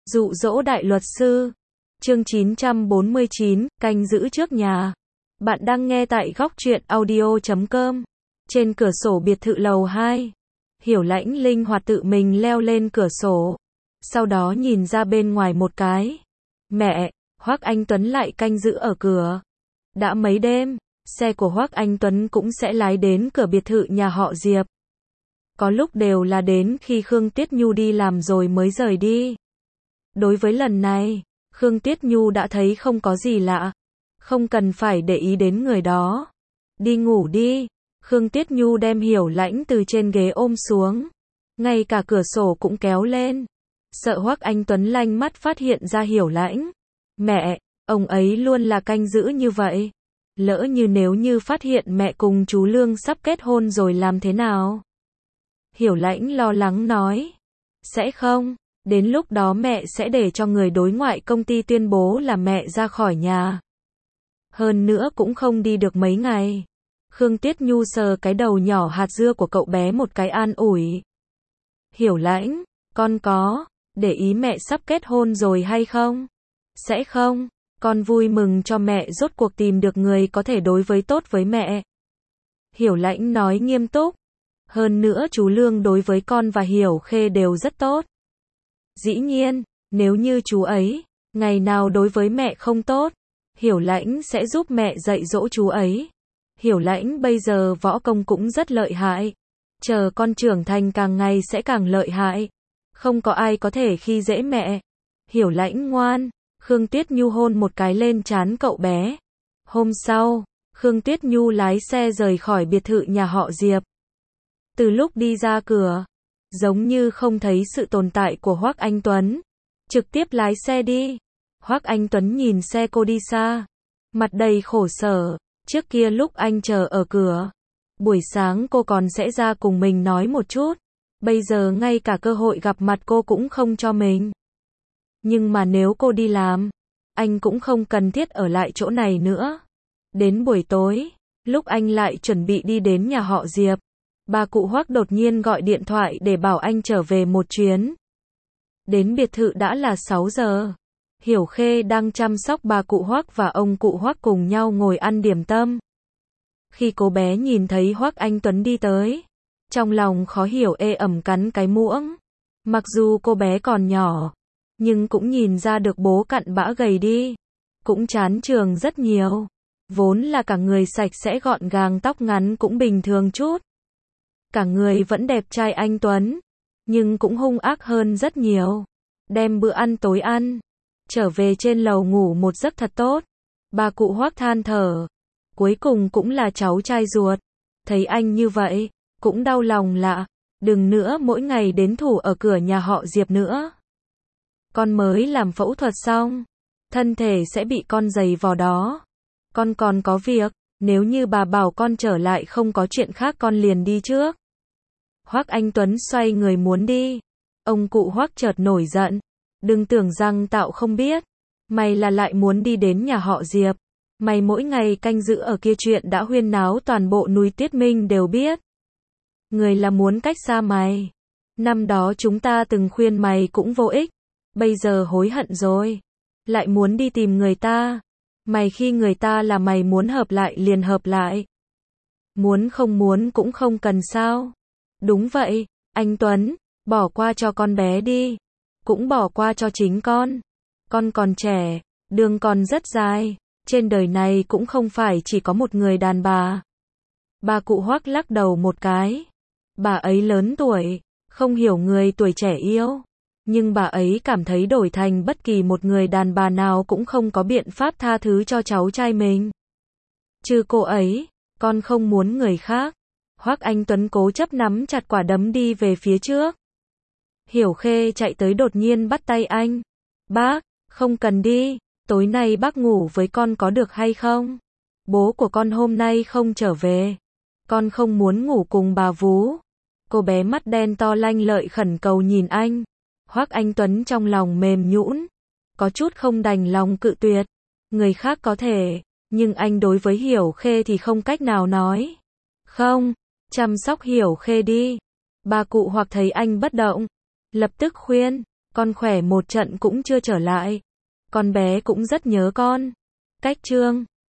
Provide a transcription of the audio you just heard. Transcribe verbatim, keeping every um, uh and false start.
Dụ dỗ đại luật sư. Chương chín trăm bốn mươi chín, canh giữ trước nhà. Bạn đang nghe tại góc truyện audio chấm com. Trên cửa sổ biệt thự lầu hai, Hiểu Lãnh linh hoạt tự mình leo lên cửa sổ. Sau đó nhìn ra bên ngoài một cái. Mẹ, Hoắc Anh Tuấn lại canh giữ ở cửa. Đã mấy đêm, xe của Hoắc Anh Tuấn cũng sẽ lái đến cửa biệt thự nhà họ Diệp. Có lúc đều là đến khi Khương Tuyết Nhu đi làm rồi mới rời đi. Đối với lần này, Khương Tuyết Nhu đã thấy không có gì lạ. Không cần phải để ý đến người đó. Đi ngủ đi. Khương Tuyết Nhu đem Hiểu Lãnh từ trên ghế ôm xuống. Ngay cả cửa sổ cũng kéo lên. Sợ Hoắc Anh Tuấn lanh mắt phát hiện ra Hiểu Lãnh. Mẹ, ông ấy luôn là canh giữ như vậy. Lỡ như nếu như phát hiện mẹ cùng chú Lương sắp kết hôn rồi làm thế nào? Hiểu Lãnh lo lắng nói. Sẽ không. Đến lúc đó mẹ sẽ để cho người đối ngoại công ty tuyên bố là mẹ ra khỏi nhà. Hơn nữa cũng không đi được mấy ngày. Khương Tuyết Nhu sờ cái đầu nhỏ hạt dưa của cậu bé một cái an ủi. Hiểu Lãnh, con có để ý mẹ sắp kết hôn rồi hay không? Sẽ không, con vui mừng cho mẹ rốt cuộc tìm được người có thể đối với tốt với mẹ. Hiểu Lãnh nói nghiêm túc. Hơn nữa chú Lương đối với con và Hiểu Khê đều rất tốt. Dĩ nhiên, nếu như chú ấy, ngày nào đối với mẹ không tốt, Hiểu Lãnh sẽ giúp mẹ dạy dỗ chú ấy. Hiểu Lãnh bây giờ võ công cũng rất lợi hại. Chờ con trưởng thành càng ngày sẽ càng lợi hại. Không có ai có thể khi dễ mẹ. Hiểu Lãnh ngoan. Khương Tuyết Nhu hôn một cái lên trán cậu bé. Hôm sau, Khương Tuyết Nhu lái xe rời khỏi biệt thự nhà họ Diệp. Từ lúc đi ra cửa, giống như không thấy sự tồn tại của Hoắc Anh Tuấn. Trực tiếp lái xe đi. Hoắc Anh Tuấn nhìn xe cô đi xa. Mặt đầy khổ sở. Trước kia lúc anh chờ ở cửa, buổi sáng cô còn sẽ ra cùng mình nói một chút. Bây giờ ngay cả cơ hội gặp mặt cô cũng không cho mình. Nhưng mà nếu cô đi làm, anh cũng không cần thiết ở lại chỗ này nữa. Đến buổi tối, lúc anh lại chuẩn bị đi đến nhà họ Diệp, bà cụ Hoắc đột nhiên gọi điện thoại để bảo anh trở về một chuyến. Đến biệt thự đã là sáu giờ. Hiểu Khê đang chăm sóc bà cụ Hoắc và ông cụ Hoắc cùng nhau ngồi ăn điểm tâm. Khi cô bé nhìn thấy Hoắc Anh Tuấn đi tới, trong lòng khó hiểu ê ẩm cắn cái muỗng. Mặc dù cô bé còn nhỏ, nhưng cũng nhìn ra được bố cặn bã gầy đi. Cũng chán trường rất nhiều. Vốn là cả người sạch sẽ gọn gàng, tóc ngắn cũng bình thường chút. Cả người vẫn đẹp trai anh Tuấn, nhưng cũng hung ác hơn rất nhiều. Đem bữa ăn tối ăn, trở về trên lầu ngủ một giấc thật tốt. Bà cụ Hoắc than thở. Cuối cùng cũng là cháu trai ruột. Thấy anh như vậy, cũng đau lòng lạ. Đừng nữa mỗi ngày đến thủ ở cửa nhà họ Diệp nữa. Con mới làm phẫu thuật xong, thân thể sẽ bị con giày vò đó. Con còn có việc, nếu như bà bảo con trở lại không có chuyện khác con liền đi trước. Hoắc Anh Tuấn xoay người muốn đi. Ông cụ Hoắc chợt nổi giận. Đừng tưởng rằng tạo không biết. Mày là lại muốn đi đến nhà họ Diệp. Mày mỗi ngày canh giữ ở kia chuyện đã huyên náo toàn bộ núi Tuyết Minh đều biết. Người là muốn cách xa mày. Năm đó chúng ta từng khuyên mày cũng vô ích. Bây giờ hối hận rồi. Lại muốn đi tìm người ta. Mày khi người ta là mày muốn hợp lại liền hợp lại. Muốn không muốn cũng không cần sao. Đúng vậy, anh Tuấn, bỏ qua cho con bé đi. Cũng bỏ qua cho chính con. Con còn trẻ, đường còn rất dài. Trên đời này cũng không phải chỉ có một người đàn bà. Bà cụ Hoắc lắc đầu một cái. Bà ấy lớn tuổi, không hiểu người tuổi trẻ yêu. Nhưng bà ấy cảm thấy đổi thành bất kỳ một người đàn bà nào cũng không có biện pháp tha thứ cho cháu trai mình. Trừ cô ấy, con không muốn người khác. Hoắc Anh Tuấn cố chấp nắm chặt quả đấm đi về phía trước. Hiểu Khê chạy tới đột nhiên bắt tay anh. Bác, không cần đi, tối nay bác ngủ với con có được hay không? Bố của con hôm nay không trở về. Con không muốn ngủ cùng bà vú. Cô bé mắt đen to lanh lợi khẩn cầu nhìn anh. Hoắc Anh Tuấn trong lòng mềm nhũn, có chút không đành lòng cự tuyệt. Người khác có thể, nhưng anh đối với Hiểu Khê thì không cách nào nói. Không, chăm sóc Hiểu Khê đi. Bà cụ Hoắc thấy anh bất động, lập tức khuyên. Con khỏe một trận cũng chưa trở lại. Con bé cũng rất nhớ con. Cách chương